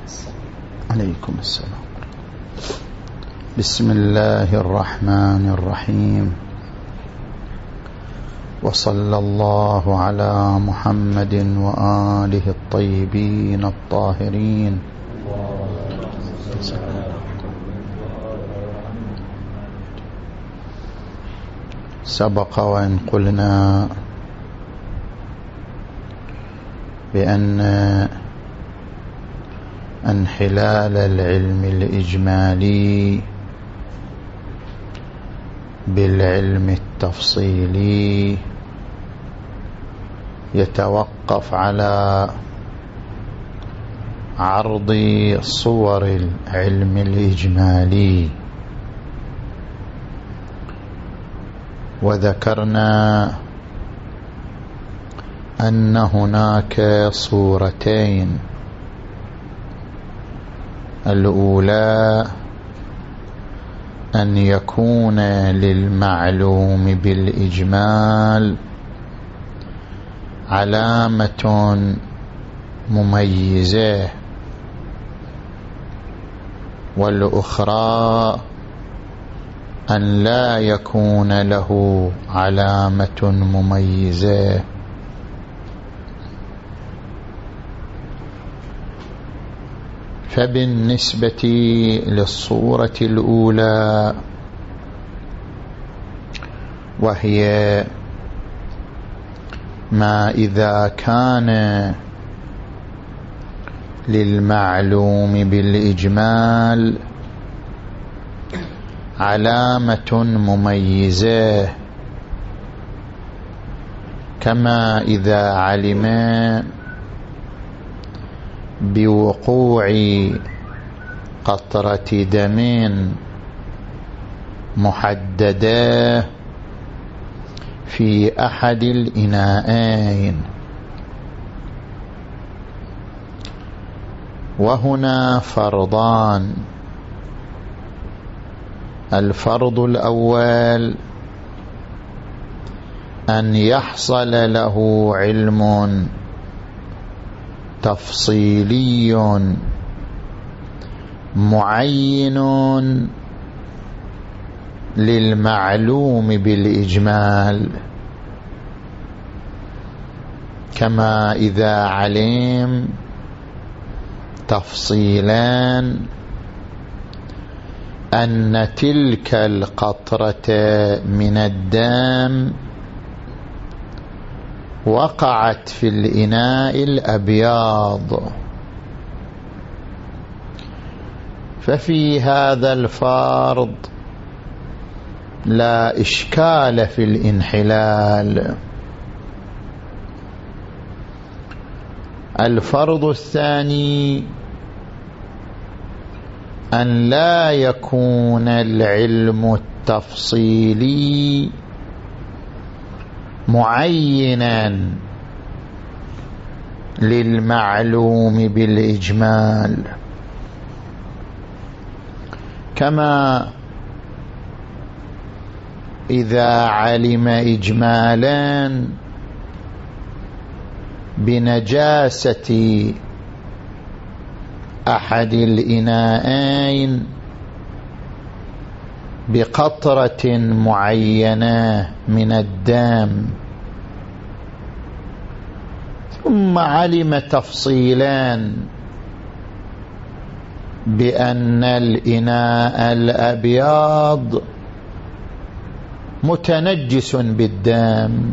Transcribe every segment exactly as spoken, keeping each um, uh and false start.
عليكم السلام. بسم الله الرحمن الرحيم، وصلى الله على محمد وآله الطيبين الطاهرين. سبق وإن قلنا بأن انحلال العلم الإجمالي بالعلم التفصيلي يتوقف على عرض صور العلم الإجمالي، وذكرنا أن هناك صورتين: الأولى أن يكون للمعلوم بالإجمال علامة مميزة، والأخرى أن لا يكون له علامة مميزة. فبالنسبة للصورة الأولى، وهي ما إذا كان للمعلوم بالإجمال علامة مميزة، كما إذا علم بوقوع قطرة دم محددة في أحد الإناءين. وهنا فرضان: الفرض الأول أن يحصل له علم تفصيلي معين للمعلوم بالإجمال، كما إذا علم تفصيلان أن تلك القطرة من الدم وقعت في الإناء الأبيض، ففي هذا الفرض لا إشكال في الانحلال. الفرض الثاني أن لا يكون العلم التفصيلي معينا للمعلوم بالإجمال، كما إذا علم إجمالا بنجاسة أحد الإناءين بقطرة معينة من الدم، ثم علم تفصيلا بأن الإناء الأبيض متنجس بالدم،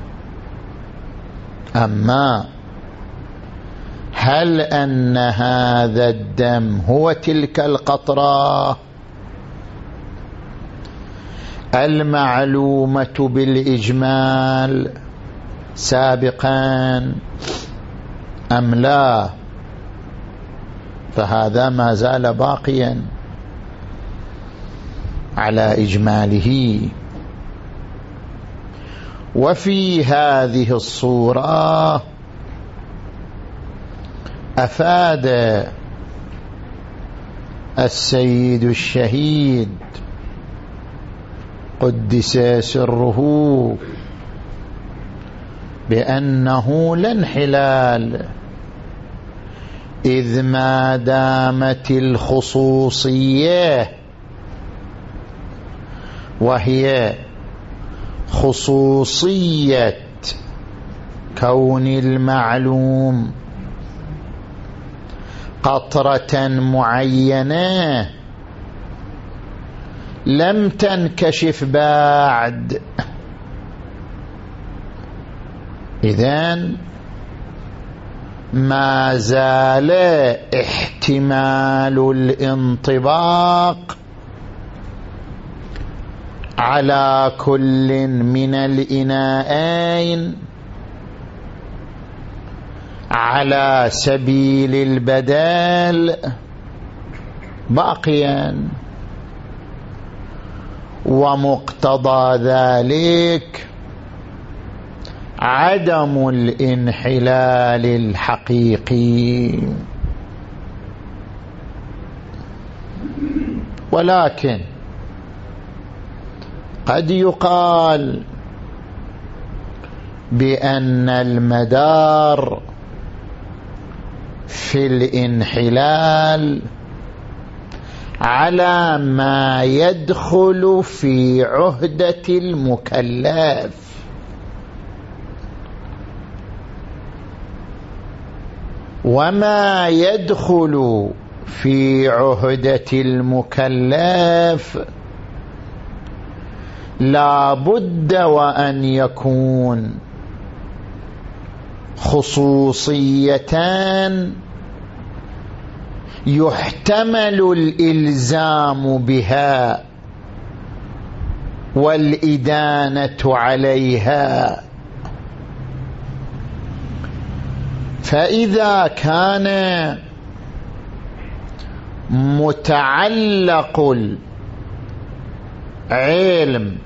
أما هل أن هذا الدم هو تلك القطرة المعلومة بالإجمال سابقا أم لا؟ فهذا ما زال باقيا على إجماله. وفي هذه الصورة أفاد السيد الشهيد قدس سره بأنه لا انحلال إذ ما دامت الخصوصية وهي خصوصية كون المعلوم قطرة معينة لم تنكشف بعد، إذن ما زال احتمال الانطباق على كل من الإناءين على سبيل البدل باقيا، ومقتضى ذلك عدم الانحلال الحقيقي. ولكن قد يقال بأن المدار في الانحلال على ما يدخل في عهدة المكلف، وما يدخل في عهدة المكلف لا بد وأن يكون خصوصيتان يحتمل الإلزام بها والإدانة عليها. فإذا كان متعلق العلم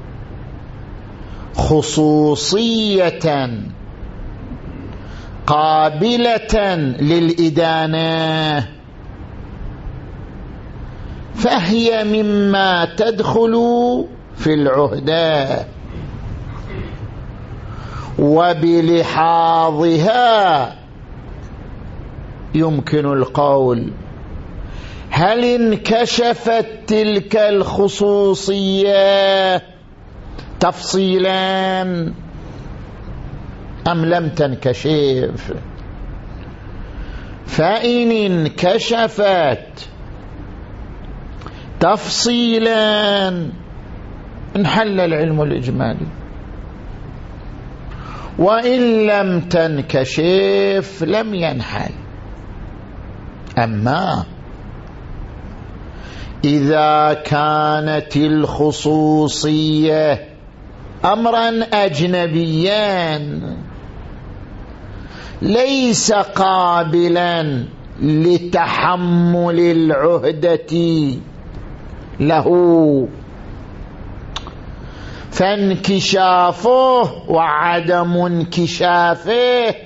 خصوصية قابلة للإدانة فهي مما تدخل في العهدة، وبلحاظها يمكن القول هل انكشفت تلك الخصوصية تفصيلا أم لم تنكشف؟ فإن انكشفت تفصيلا انحل العلم الإجمالي، وإن لم تنكشف لم ينحل. أما إذا كانت الخصوصية أمرا أجنبيا ليس قابلا لتحمل العهدة له، فانكشافه وعدم انكشافه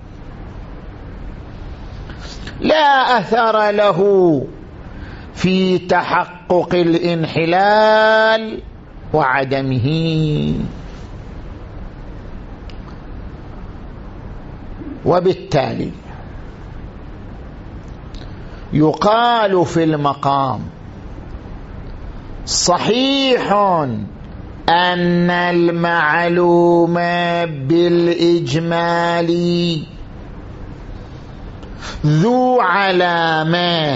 لا أثر له في تحقق الانحلال وعدمه. وبالتالي يقال في المقام صحيح أن المعلوم بالإجمال ذو علامة،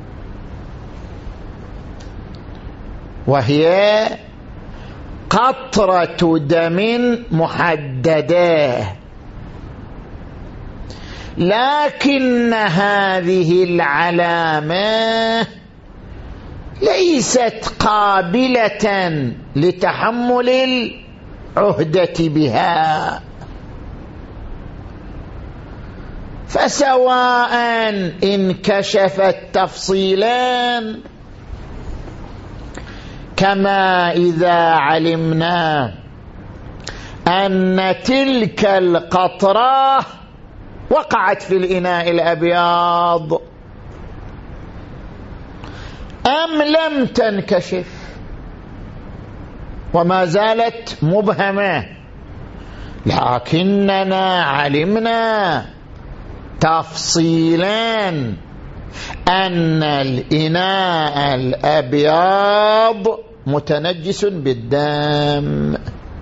وهي قطرة دم محددة، لكن هذه العلامة ليست قابلة لتحمل العهدة بها، فسواء انكشفت تفصيلا كما إذا علمنا أن تلك القطرة وقعت في الإناء الأبيض أم لم تنكشف وما زالت مبهمة، لكننا علمنا تفصيلا أن الإناء الأبيض متنجس بالدم،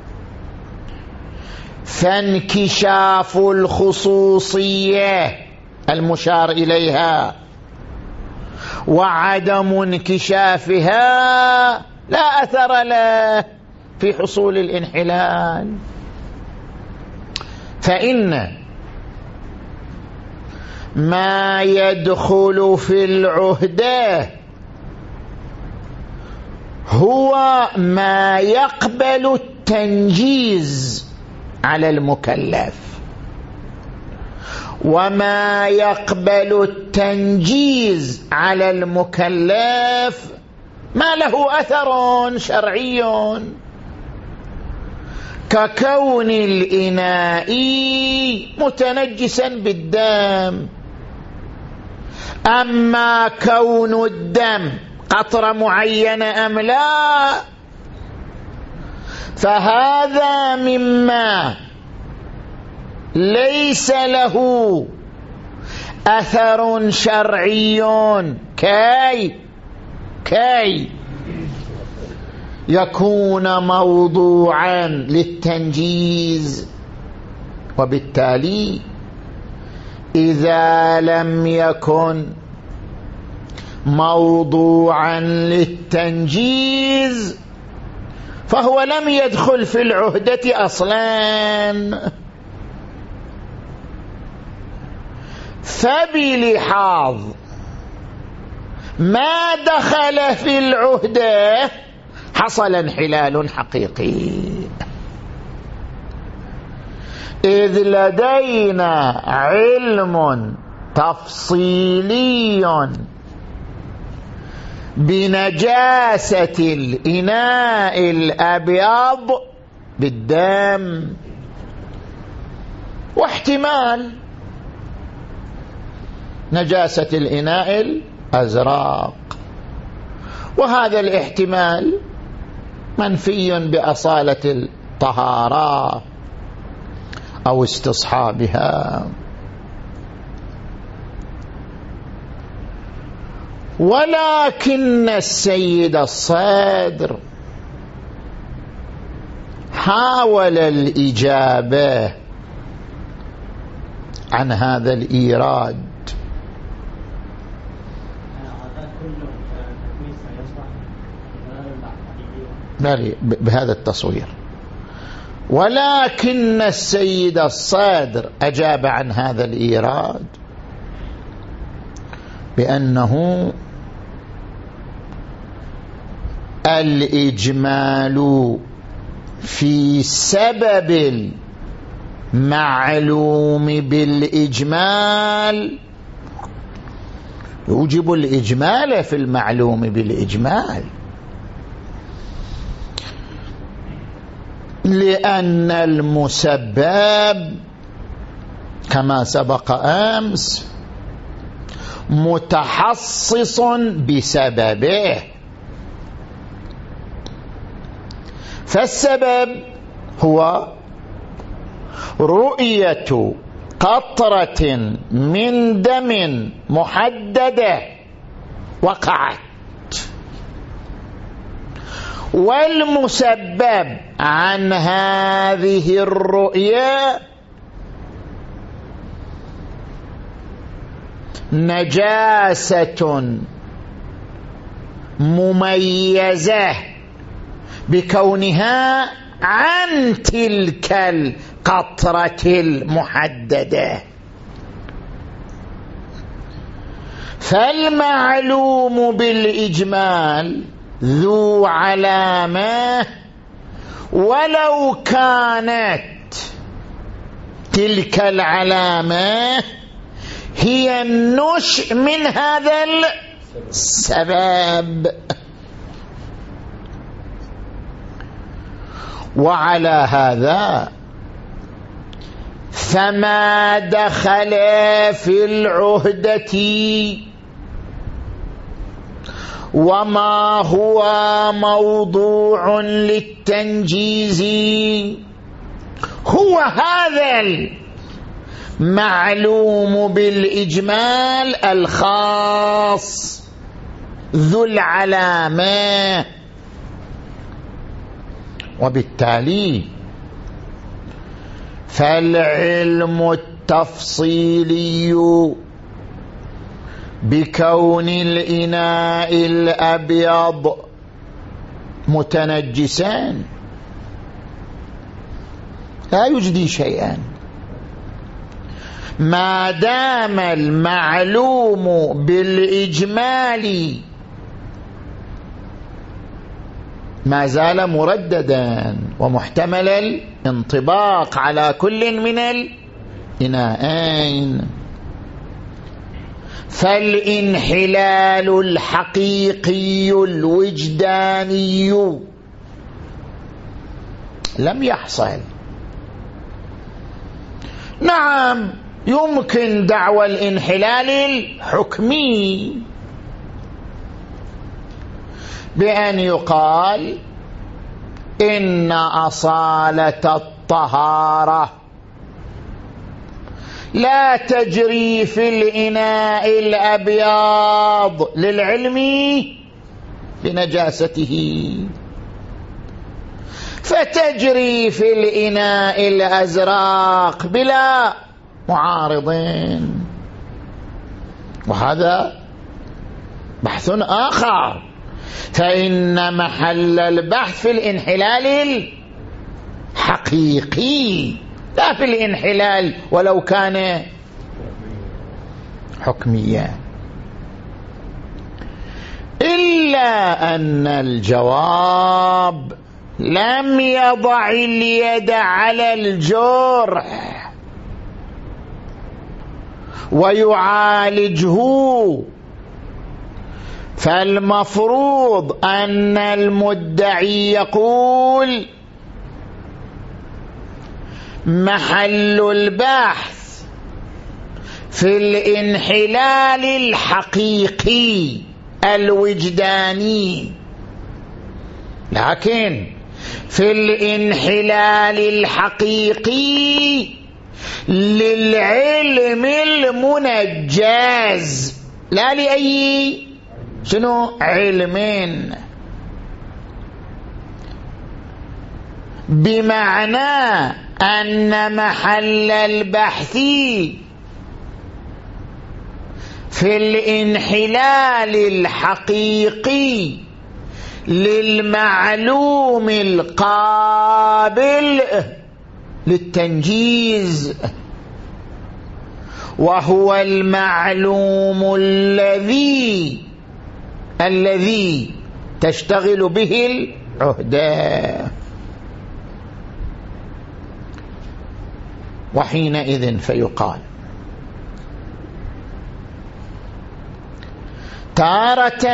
فانكشاف الخصوصية المشار إليها وعدم انكشافها لا أثر له في حصول الانحلال. فإن ما يدخل في العهدة هو ما يقبل التنجيز على المكلف، وما يقبل التنجيز على المكلف ما له أثر شرعي، ككون الإناء متنجسا بالدم. أما كون الدم قطرة معينة أم لا، فهذا مما ليس له أثر شرعي كي كي يكون موضوعا للتنجيز. وبالتالي إذا لم يكن موضوعا للتنجيز فهو لم يدخل في العهدة أصلا. فبلحاظ ما دخل في العهدة حصل انحلال حقيقي، إذ لدينا علم تفصيلي بنجاسة الإناء الأبيض بالدم، واحتمال نجاسة الإناء الأزرق، وهذا الاحتمال منفي بأصالة الطهارة أو استصحابها. ولكن السيد الصدر حاول الإجابة عن هذا الإيراد. بهذا التصوير، ولكن السيد الصدر أجاب عن هذا الإيراد بأنه الإجمال في سبب المعلوم بالإجمال يوجب الإجمال في المعلوم بالإجمال، لأن المسبب كما سبق أمس متحصص بسببه. فالسبب هو رؤية قطرة من دم محددة وقعت، والمسبب عن هذه الرؤية نجاسة مميزة بكونها عن تلك القطرة المحددة. فالمعلوم بالإجمال ذو علامة، ولو كانت تلك العلامة هي النشء من هذا السبب. وعلى هذا فما دخل في العهدة وما هو موضوع للتنجيز هو هذا معلوم بالإجمال الخاص ذو العلامة، وبالتالي فالعلم التفصيلي بكون الإناء الأبيض متنجسان لا يجدي شيئا، ما دام المعلوم بالإجمال ما زال مرددا ومحتمل الانطباق على كل من الإناءين. فالانحلال الحقيقي الوجداني لم يحصل. نعم يمكن دعوى الانحلال الحكمي بأن يقال إن أصالة الطهارة لا تجري في الإناء الأبيض للعلم بنجاسته، فتجري في الإناء الأزرق بلا معارضين، وهذا بحث آخر. فإن محل البحث في الانحلال الحقيقي لا في الانحلال ولو كان حكميا، إلا أن الجواب لم يضع اليد على الجرح ويعالجه، فالمفروض أن المدعي يقول محل البحث في الانحلال الحقيقي الوجداني، لكن في الانحلال الحقيقي للعلم المنجز لا لأي شنو علمين، بمعنى أن محل البحث في الانحلال الحقيقي للمعلوم القابل للتنجيز، وهو المعلوم الذي الذي تشتغل به العهدة. وحينئذ فيقال تارة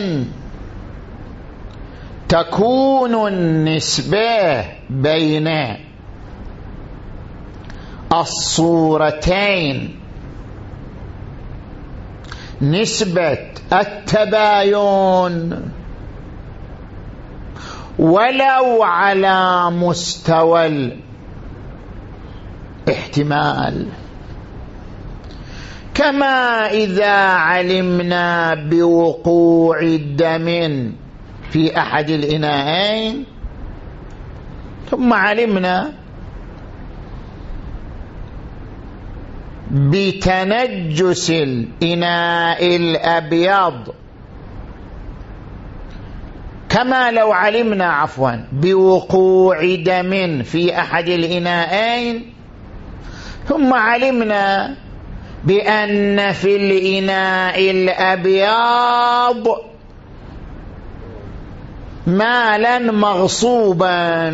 تكون النسبة بين الصورتين نسبة التباين ولو على مستوى الاحتمال، كما إذا علمنا بوقوع الدم في أحد الإناءين ثم علمنا بتنجس الإناء الأبيض، كما لو علمنا عفوا بوقوع دم في أحد الإناءين ثم علمنا بأن في الإناء الأبيض مالا مغصوبا،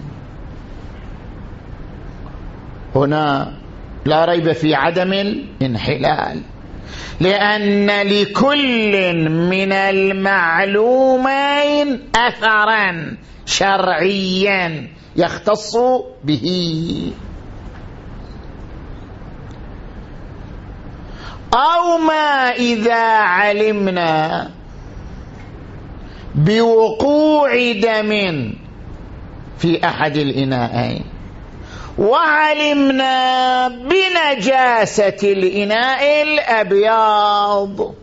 هنا لا ريب في عدم الانحلال، لأن لكل من المعلومين أثرا شرعيا يختص به، أو ما إذا علمنا بوقوع دم في أحد الإناءين وعلمنا بنجاسة الإناء الأبيض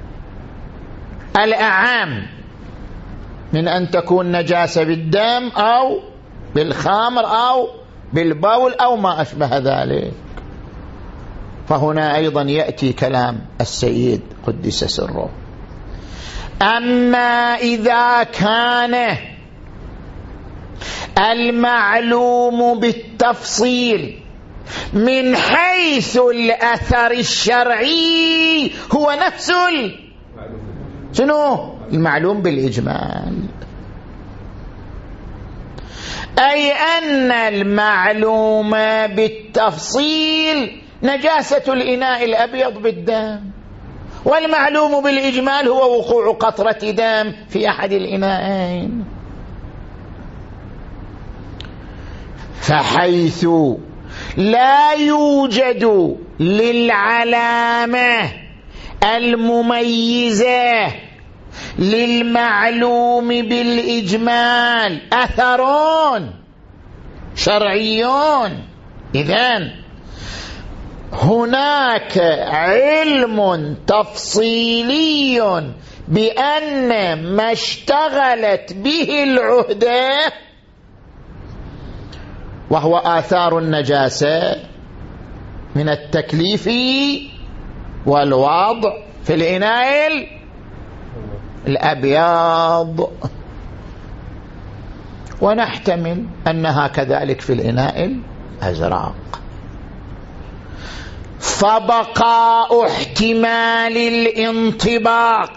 الأعم من أن تكون نجاسة بالدم أو بالخمر أو بالبول أو ما أشبه ذلك. فهنا أيضا يأتي كلام السيد قدس سره: أما إذا كان المعلوم بالتفصيل من حيث الأثر الشرعي هو نفس شنو المعلوم بالإجمال، أي أن المعلوم بالتفصيل نجاسة الإناء الأبيض بالدم، والمعلوم بالإجمال هو وقوع قطرة دم في أحد الإناءين. فحيث لا يوجد للعلامة المميزة للمعلوم بالإجمال أثرون شرعيون، إذن هناك علم تفصيلي بأن ما اشتغلت به العهدة وهو آثار النجاسة من التكليف والوضع في الإناء الأبيض، ونحتمل أنها كذلك في الإناء الأزرق. فبقاء احتمال الانطباق،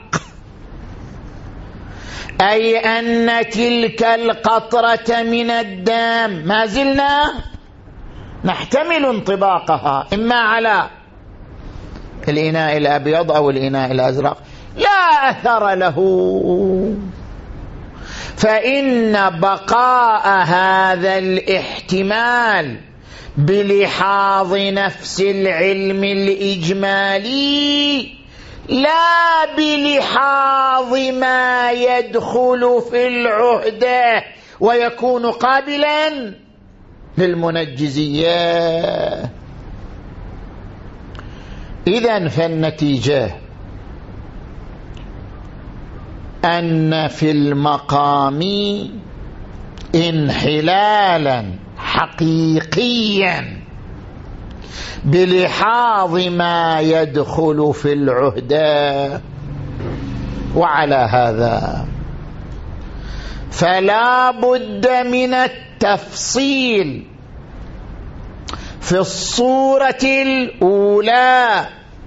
أي أن تلك القطرة من الدم ما زلنا نحتمل انطباقها إما على الإناء الأبيض أو الإناء الأزرق، لا أثر له، فإن بقاء هذا الاحتمال بلحاظ نفس العلم الإجمالي لا بلحاظ ما يدخل في العهدة ويكون قابلا للمنجزية. إذن فالنتيجة أن في المقام انحلالا حقيقيا بلحاظ ما يدخل في العهدة، وعلى هذا فلا بد من التفصيل في الصورة الأولى،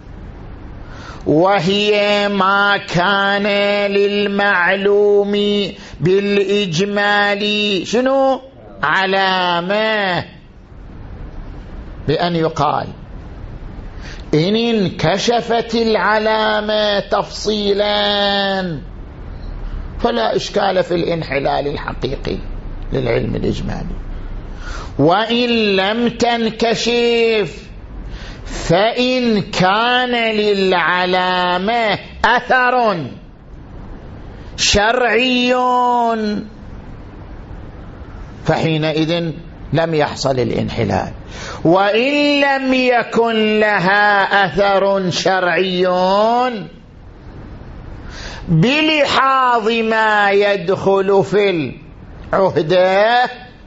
وهي ما كان للمعلوم بالإجمال شنو علامة، بأن يقال إن انكشفت العلامة تفصيلا فلا إشكال في الانحلال الحقيقي للعلم الإجمالي، وإن لم تنكشف فإن كان للعلامة أثر شرعي فحينئذ لم يحصل الانحلال، وإن لم يكن لها أثر شرعي بلحاظ ما يدخل في العهدة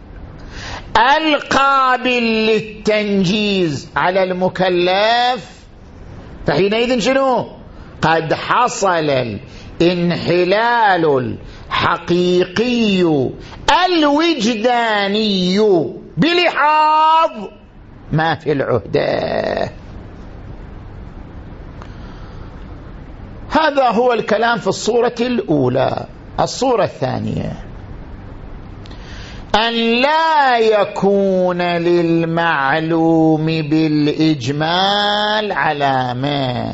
القابل للتنجيز على المكلف، فحينئذ شنو؟ قد حصل الانحلال الحقيقي الوجداني بلحاظ ما في العهدة. هذا هو الكلام في الصورة الأولى. الصورة الثانية أن لا يكون للمعلوم بالإجمال علامة،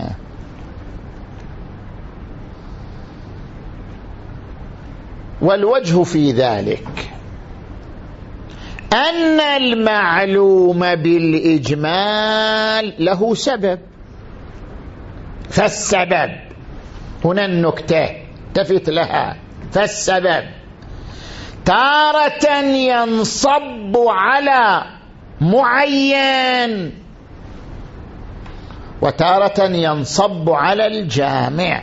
والوجه في ذلك أن المعلوم بالإجمال له سبب، فالسبب هنا النكتة تفت لها، فالسبب تارة ينصب على معين، وتارة ينصب على الجامع.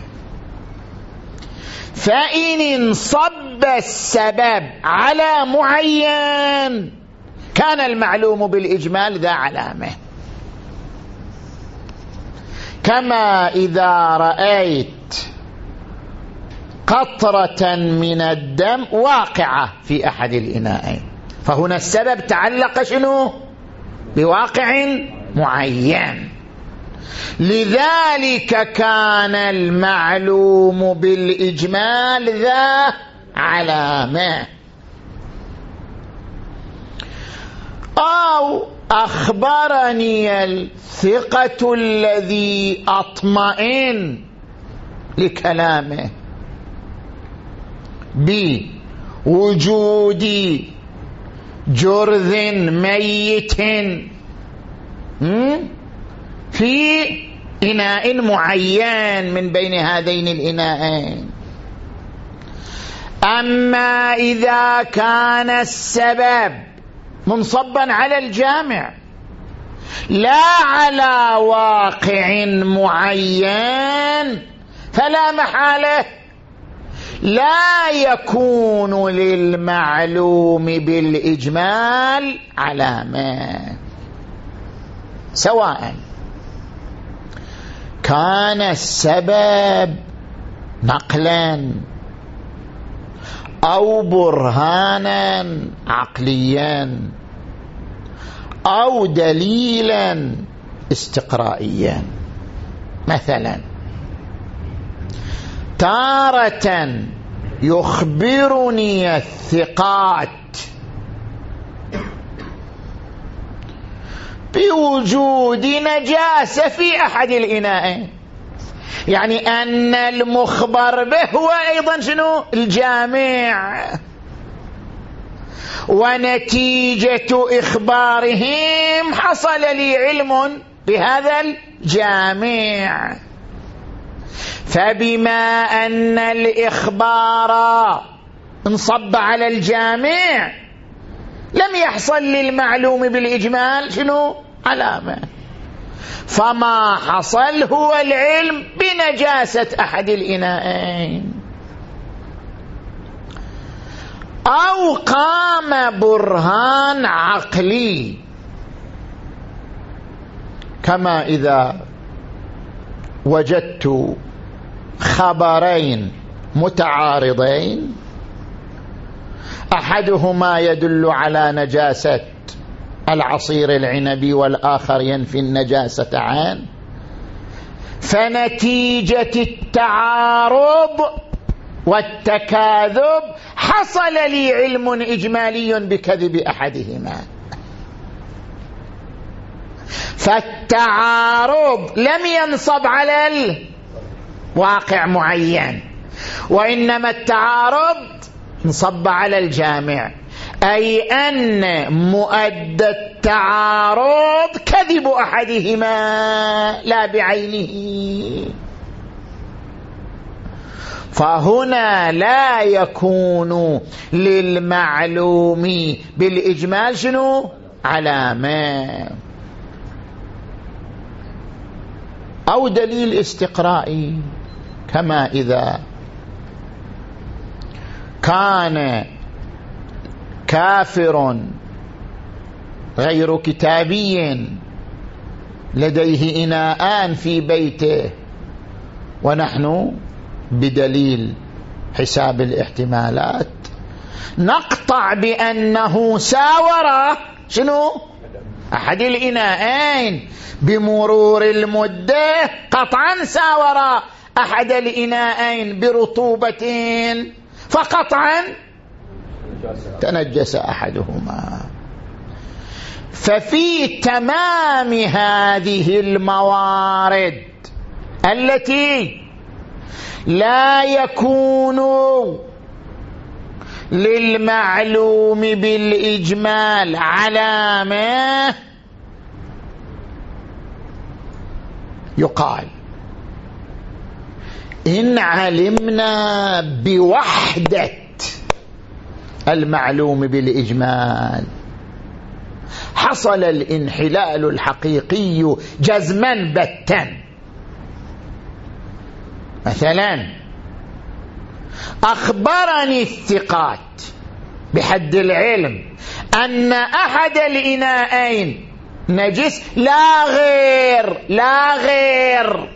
فإن انصب السبب على معين كان المعلوم بالإجمال ذا علامة، كما إذا رأيت قطرة من الدم واقعة في أحد الإناءين، فهنا السبب تعلق شنو؟ بواقع معين، لذلك كان المعلوم بالإجمال ذا علامة. أو أخبرني الثقة الذي أطمئن لكلامه بوجود جرذ ميت في إناء معين من بين هذين الإناءين. أما إذا كان السبب منصبا على الجامع لا على واقع معين فلا محالة لا يكون للمعلوم بالإجمال علامة، سواء كان السبب نقلا أو برهانا عقليا أو دليلا استقرائيا. مثلا تارة يخبرني الثقات بوجود نجاسة في أحد الإناءين، يعني أن المخبر به هو أيضا شنو؟ الجامع، ونتيجة إخبارهم حصل لي علم بهذا الجامع. فبما أن الإخبار انصب على الجامع لم يحصل للمعلوم بالإجمال شنو؟ علامة، فما حصل هو العلم بنجاسة أحد الإناءين. أو قام برهان عقلي، كما إذا وجدت خبرين متعارضين أحدهما يدل على نجاسة العصير العنبي والآخر ينفي النجاسة عن، فنتيجة التعارض والتكاذب حصل لي علم إجمالي بكذب أحدهما. فالتعارض لم ينصب على الواقع معين، وإنما التعارض انصب على الجامع، أي أن مؤدى التعارض كذب أحدهما لا بعينه. فهنا لا يكون للمعلوم بالإجمال شنو؟ علامة أو دليل استقرائي، كما إذا كان كافر غير كتابي لديه إناءان في بيته، ونحن بدليل حساب الاحتمالات نقطع بأنه ساور شنو؟ أحد الإناءين، بمرور المدة قطعا ساور أحد الإناءين برطوبة، فقطعا تنجس أحدهما. ففي تمام هذه الموارد التي لا يكون للمعلوم بالإجمال علامة يقال إن علمنا بوحدة المعلوم بالإجمال حصل الانحلال الحقيقي جزما بتا. مثلا أخبرني الثقات بحد العلم أن أحد الإناءين نجس لا غير لا غير،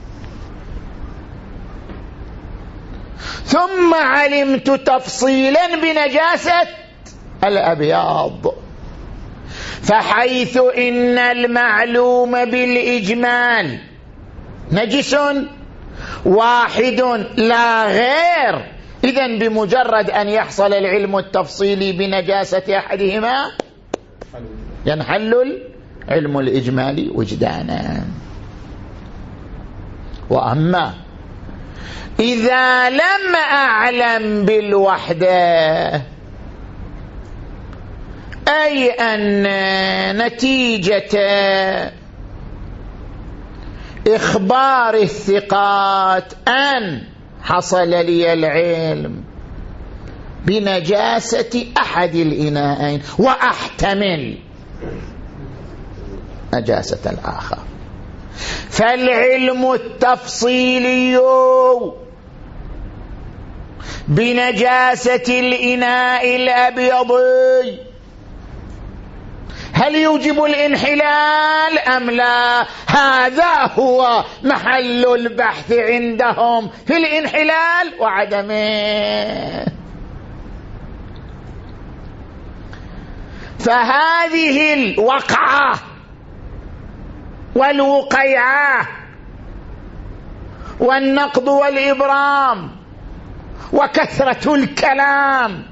ثم علمت تفصيلا بنجاسة الأبياض، فحيث إن المعلوم بالإجمال نجس واحد لا غير، إذن بمجرد أن يحصل العلم التفصيلي بنجاسة أحدهما ينحل العلم الإجمالي وجدانا. وأما إذا لم أعلم بالوحدة، أي أن نتيجة إخبار الثقات أن حصل لي العلم بنجاسة أحد الإناءين وأحتمل نجاسة الآخر، فالعلم التفصيلي بنجاسة الإناء الأبيض هل يوجب الانحلال أم لا؟ هذا هو محل البحث عندهم في الانحلال وعدمه. فهذه الوقعة والوقيعة والنقض والإبرام وكثرة الكلام،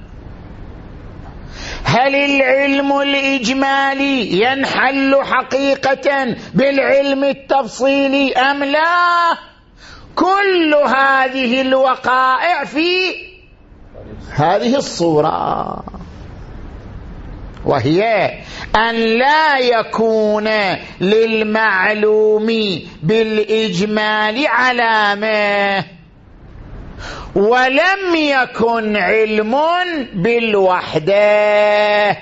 هل العلم الإجمالي ينحل حقيقة بالعلم التفصيلي أم لا؟ كل هذه الوقائع في هذه الصورة، وهي أن لا يكون للمعلوم بالإجمال علامة ولم يكن علم بالوحدة،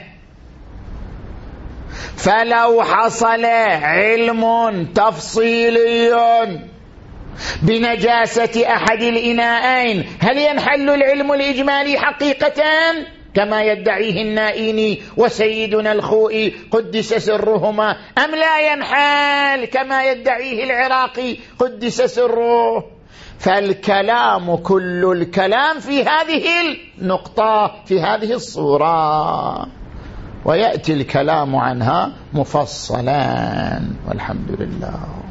فلو حصل علم تفصيلي بنجاسة أحد الإناءين هل ينحل العلم الإجمالي حقيقة كما يدعيه النائيني وسيدنا الخوئي قدس سرهما، أم لا ينحل كما يدعيه العراقي قدس سره؟ فالكلام كل الكلام في هذه النقطة في هذه الصورة، ويأتي الكلام عنها مفصلا، والحمد لله.